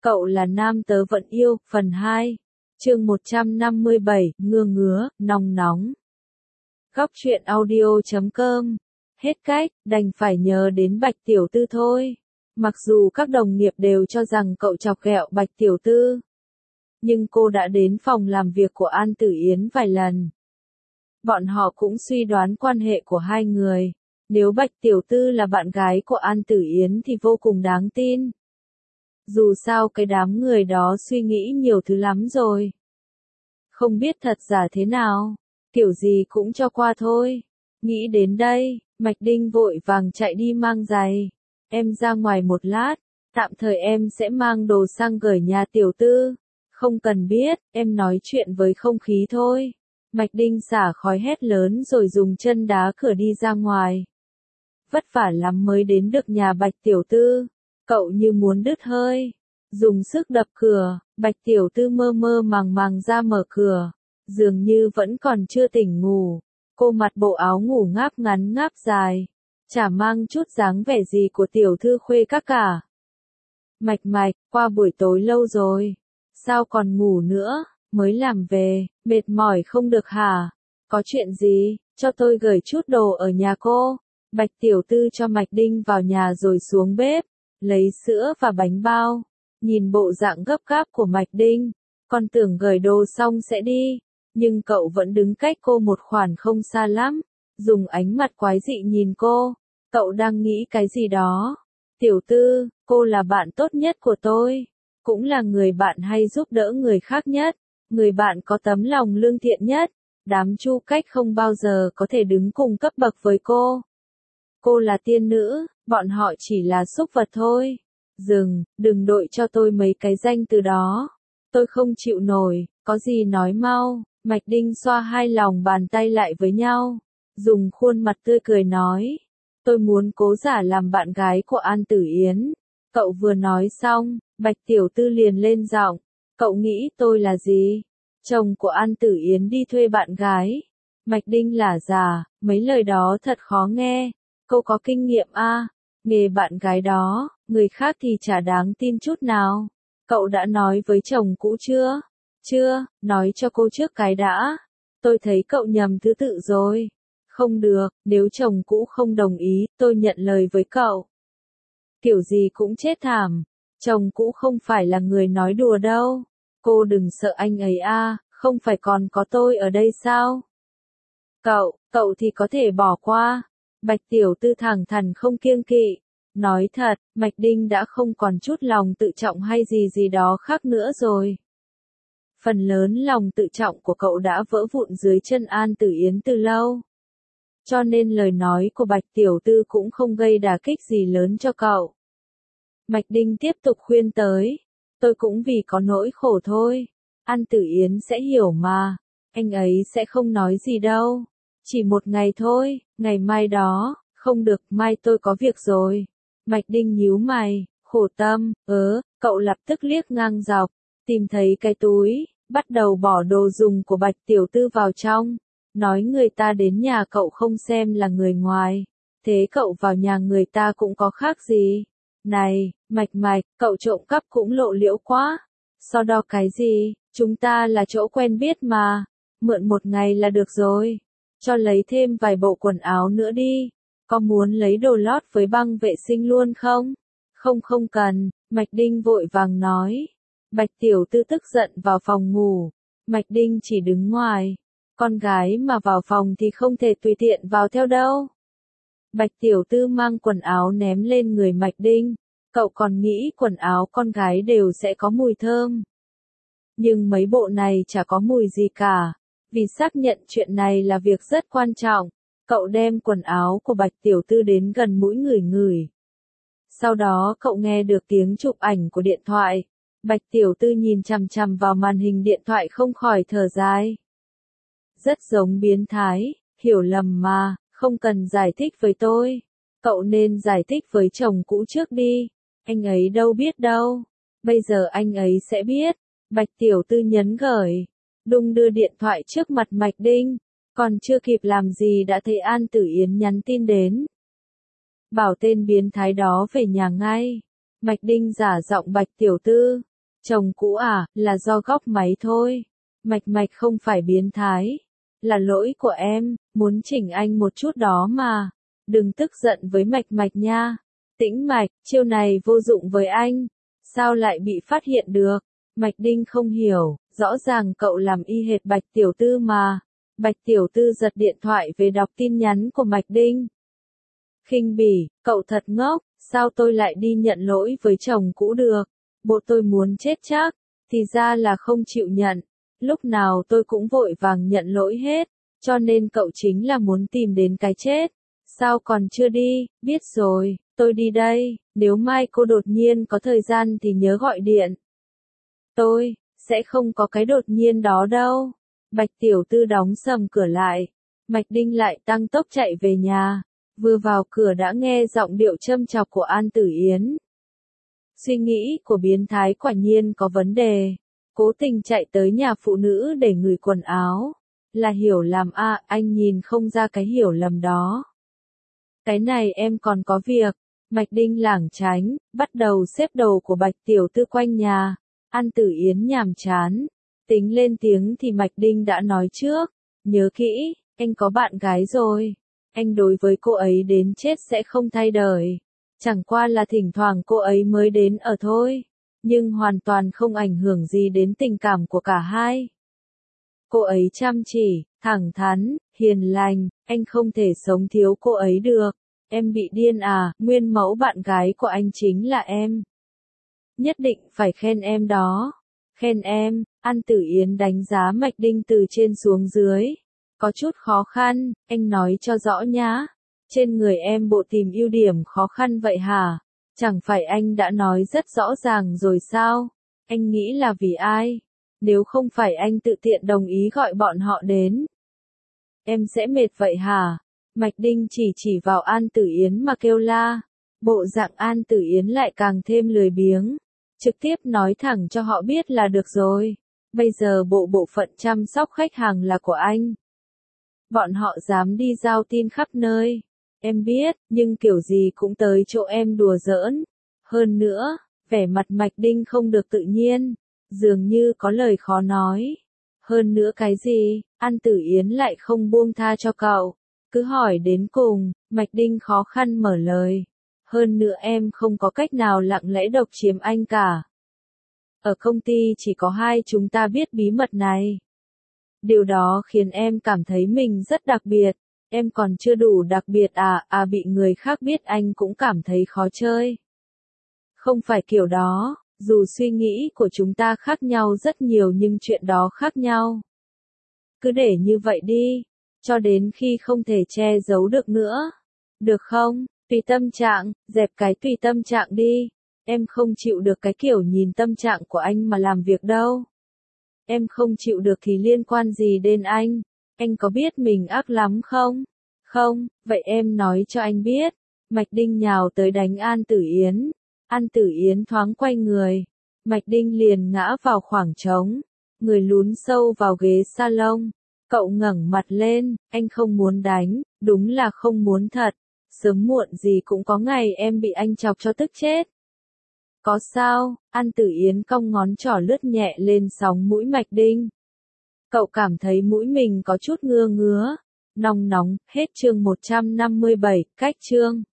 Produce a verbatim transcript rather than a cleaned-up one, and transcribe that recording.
Cậu là nam tớ vẫn yêu, phần hai. Chương một trăm năm mươi bảy, ngưa ngứa, nóng nóng. Góc truyện audio chấm com. Hết cách, đành phải nhớ đến Bạch Tiểu Tư thôi. Mặc dù các đồng nghiệp đều cho rằng cậu chọc ghẹo Bạch Tiểu Tư, nhưng cô đã đến phòng làm việc của An Tử Yến vài lần. Bọn họ cũng suy đoán quan hệ của hai người. Nếu Bạch Tiểu Tư là bạn gái của An Tử Yến thì vô cùng đáng tin. Dù sao cái đám người đó suy nghĩ nhiều thứ lắm rồi. Không biết thật giả thế nào, kiểu gì cũng cho qua thôi. Nghĩ đến đây, Mạch Đinh vội vàng chạy đi mang giày. Em ra ngoài một lát, tạm thời em sẽ mang đồ sang gửi nhà Tiểu Tư. Không cần biết, em nói chuyện với không khí thôi. Mạch Đinh xả khói hét lớn rồi dùng chân đá cửa đi ra ngoài. Vất vả lắm mới đến được nhà Bạch Tiểu Tư. Cậu như muốn đứt hơi. Dùng sức đập cửa, Bạch Tiểu Tư mơ mơ màng màng ra mở cửa. Dường như vẫn còn chưa tỉnh ngủ. Cô mặc bộ áo ngủ ngáp ngắn ngáp dài. Chả mang chút dáng vẻ gì của tiểu thư khuê các cả. Mạch Mạch, qua buổi tối lâu rồi. Sao còn ngủ nữa, mới làm về, mệt mỏi không được hả? Có chuyện gì, cho tôi gửi chút đồ ở nhà cô. Bạch Tiểu Tư cho Mạch Đinh vào nhà rồi xuống bếp, lấy sữa và bánh bao. Nhìn bộ dạng gấp gáp của Mạch Đinh, con tưởng gửi đồ xong sẽ đi, nhưng cậu vẫn đứng cách cô một khoảng không xa lắm, dùng ánh mặt quái dị nhìn cô. Cậu đang nghĩ cái gì đó? Tiểu Tư, cô là bạn tốt nhất của tôi, cũng là người bạn hay giúp đỡ người khác nhất, người bạn có tấm lòng lương thiện nhất. Đám Chu Cách không bao giờ có thể đứng cùng cấp bậc với cô. Cô là tiên nữ, bọn họ chỉ là súc vật thôi. Dừng, đừng đội cho tôi mấy cái danh từ đó. Tôi không chịu nổi, có gì nói mau. Mạch Đinh xoa hai lòng bàn tay lại với nhau, dùng khuôn mặt tươi cười nói. Tôi muốn cố giả làm bạn gái của An Tử Yến. Cậu vừa nói xong, Bạch Tiểu Tư liền lên giọng. Cậu nghĩ tôi là gì? Chồng của An Tử Yến đi thuê bạn gái. Mạch Đinh lả già, mấy lời đó thật khó nghe. Cô có kinh nghiệm à? Nghề bạn gái đó, người khác thì chả đáng tin chút nào. Cậu đã nói với chồng cũ chưa? Chưa, nói cho cô trước cái đã. Tôi thấy cậu nhầm thứ tự rồi. Không được, nếu chồng cũ không đồng ý, tôi nhận lời với cậu. Kiểu gì cũng chết thảm. Chồng cũ không phải là người nói đùa đâu. Cô đừng sợ anh ấy à, không phải còn có tôi ở đây sao? Cậu, cậu thì có thể bỏ qua. Bạch Tiểu Tư thẳng thắn không kiêng kỵ. Nói thật, Mạch Đinh đã không còn chút lòng tự trọng hay gì gì đó khác nữa rồi. Phần lớn lòng tự trọng của cậu đã vỡ vụn dưới chân An Tử Yến từ lâu. Cho nên lời nói của Bạch Tiểu Tư cũng không gây đả kích gì lớn cho cậu. Mạch Đinh tiếp tục khuyên tới. Tôi cũng vì có nỗi khổ thôi. An Tử Yến sẽ hiểu mà. Anh ấy sẽ không nói gì đâu. Chỉ một ngày thôi, ngày mai đó. Không được, mai tôi có việc rồi. Mạch Đinh nhíu mày, khổ tâm, ớ, cậu lập tức liếc ngang dọc. Tìm thấy cái túi, bắt đầu bỏ đồ dùng của Bạch Tiểu Tư vào trong. Nói người ta đến nhà cậu không xem là người ngoài. Thế cậu vào nhà người ta cũng có khác gì. Này, Mạch Mạch, cậu trộm cắp cũng lộ liễu quá. So đo cái gì, chúng ta là chỗ quen biết mà. Mượn một ngày là được rồi. Cho lấy thêm vài bộ quần áo nữa đi. Có muốn lấy đồ lót với băng vệ sinh luôn không? Không không cần, Mạch Đinh vội vàng nói. Bạch Tiểu Tư tức giận vào phòng ngủ. Mạch Đinh chỉ đứng ngoài. Con gái mà vào phòng thì không thể tùy tiện vào theo đâu. Bạch Tiểu Tư mang quần áo ném lên người Mạch Đinh. Cậu còn nghĩ quần áo con gái đều sẽ có mùi thơm. Nhưng mấy bộ này chả có mùi gì cả. Vì xác nhận chuyện này là việc rất quan trọng, cậu đem quần áo của Bạch Tiểu Tư đến gần mũi ngửi ngửi. Sau đó cậu nghe được tiếng chụp ảnh của điện thoại. Bạch Tiểu Tư nhìn chằm chằm vào màn hình điện thoại không khỏi thở dài. Rất giống biến thái, hiểu lầm mà, không cần giải thích với tôi. Cậu nên giải thích với chồng cũ trước đi. Anh ấy đâu biết đâu. Bây giờ anh ấy sẽ biết. Bạch Tiểu Tư nhấn gửi. Đung đưa điện thoại trước mặt Mạch Đinh. Còn chưa kịp làm gì đã thấy An Tử Yến nhắn tin đến. Bảo tên biến thái đó về nhà ngay. Mạch Đinh giả giọng Bạch Tiểu Tư. Chồng cũ à, là do góc máy thôi. Mạch Mạch không phải biến thái. Là lỗi của em, muốn chỉnh anh một chút đó mà. Đừng tức giận với Mạch Mạch nha. Tĩnh Mạch, chiêu này vô dụng với anh. Sao lại bị phát hiện được? Mạch Đinh không hiểu, rõ ràng cậu làm y hệt Bạch Tiểu Tư mà. Bạch Tiểu Tư giật điện thoại về đọc tin nhắn của Mạch Đinh. Khinh bỉ, cậu thật ngốc, sao tôi lại đi nhận lỗi với chồng cũ được? Bộ tôi muốn chết chắc, thì ra là không chịu nhận. Lúc nào tôi cũng vội vàng nhận lỗi hết, cho nên cậu chính là muốn tìm đến cái chết. Sao còn chưa đi? Biết rồi, tôi đi đây, nếu mai cô đột nhiên có thời gian thì nhớ gọi điện. Tôi, sẽ không có cái đột nhiên đó đâu. Bạch Tiểu Tư đóng sầm cửa lại. Mạch Đinh lại tăng tốc chạy về nhà. Vừa vào cửa đã nghe giọng điệu châm chọc của An Tử Yến. Suy nghĩ của biến thái quả nhiên có vấn đề. Cố tình chạy tới nhà phụ nữ để ngửi quần áo. Là hiểu lầm à, anh nhìn không ra cái hiểu lầm đó. Cái này em còn có việc. Mạch Đinh lảng tránh, bắt đầu xếp đồ của Bạch Tiểu Tư quanh nhà. An Tử Yến nhàm chán. Tính lên tiếng thì Mạch Đinh đã nói trước. Nhớ kỹ, anh có bạn gái rồi. Anh đối với cô ấy đến chết sẽ không thay đổi. Chẳng qua là thỉnh thoảng cô ấy mới đến ở thôi. Nhưng hoàn toàn không ảnh hưởng gì đến tình cảm của cả hai. Cô ấy chăm chỉ, thẳng thắn, hiền lành, anh không thể sống thiếu cô ấy được. Em bị điên à, nguyên mẫu bạn gái của anh chính là em. Nhất định phải khen em đó. Khen em, An Tử Yến đánh giá Mạch Đinh từ trên xuống dưới. Có chút khó khăn, anh nói cho rõ nhá. Trên người em bộ tìm ưu điểm khó khăn vậy hả? Chẳng phải anh đã nói rất rõ ràng rồi sao? Anh nghĩ là vì ai? Nếu không phải anh tự tiện đồng ý gọi bọn họ đến. Em sẽ mệt vậy hả? Mạch Đinh chỉ chỉ vào An Tử Yến mà kêu la. Bộ dạng An Tử Yến lại càng thêm lười biếng. Trực tiếp nói thẳng cho họ biết là được rồi. Bây giờ bộ bộ phận chăm sóc khách hàng là của anh. Bọn họ dám đi giao tin khắp nơi. Em biết, nhưng kiểu gì cũng tới chỗ em đùa giỡn. Hơn nữa, vẻ mặt Mạch Đinh không được tự nhiên. Dường như có lời khó nói. Hơn nữa cái gì, An Tử Yến lại không buông tha cho cậu. Cứ hỏi đến cùng, Mạch Đinh khó khăn mở lời. Hơn nữa em không có cách nào lặng lẽ độc chiếm anh cả. Ở công ty chỉ có hai chúng ta biết bí mật này. Điều đó khiến em cảm thấy mình rất đặc biệt. Em còn chưa đủ đặc biệt à, à bị người khác biết anh cũng cảm thấy khó chơi. Không phải kiểu đó, dù suy nghĩ của chúng ta khác nhau rất nhiều nhưng chuyện đó khác nhau. Cứ để như vậy đi, cho đến khi không thể che giấu được nữa. Được không? Tùy tâm trạng, dẹp cái tùy tâm trạng đi. Em không chịu được cái kiểu nhìn tâm trạng của anh mà làm việc đâu. Em không chịu được thì liên quan gì đến anh? Anh có biết mình ác lắm không? Không, vậy em nói cho anh biết. Mạch Đinh nhào tới đánh An Tử Yến. An Tử Yến thoáng quay người. Mạch Đinh liền ngã vào khoảng trống. Người lún sâu vào ghế salon. Cậu ngẩng mặt lên, anh không muốn đánh, đúng là không muốn thật. Sớm muộn gì cũng có ngày em bị anh chọc cho tức chết. Có sao? An Tử Yến cong ngón trỏ lướt nhẹ lên sóng mũi Mạch Đinh. Cậu cảm thấy mũi mình có chút ngưa ngứa. Nóng nóng, hết chương một trăm năm mươi bảy, cách chương.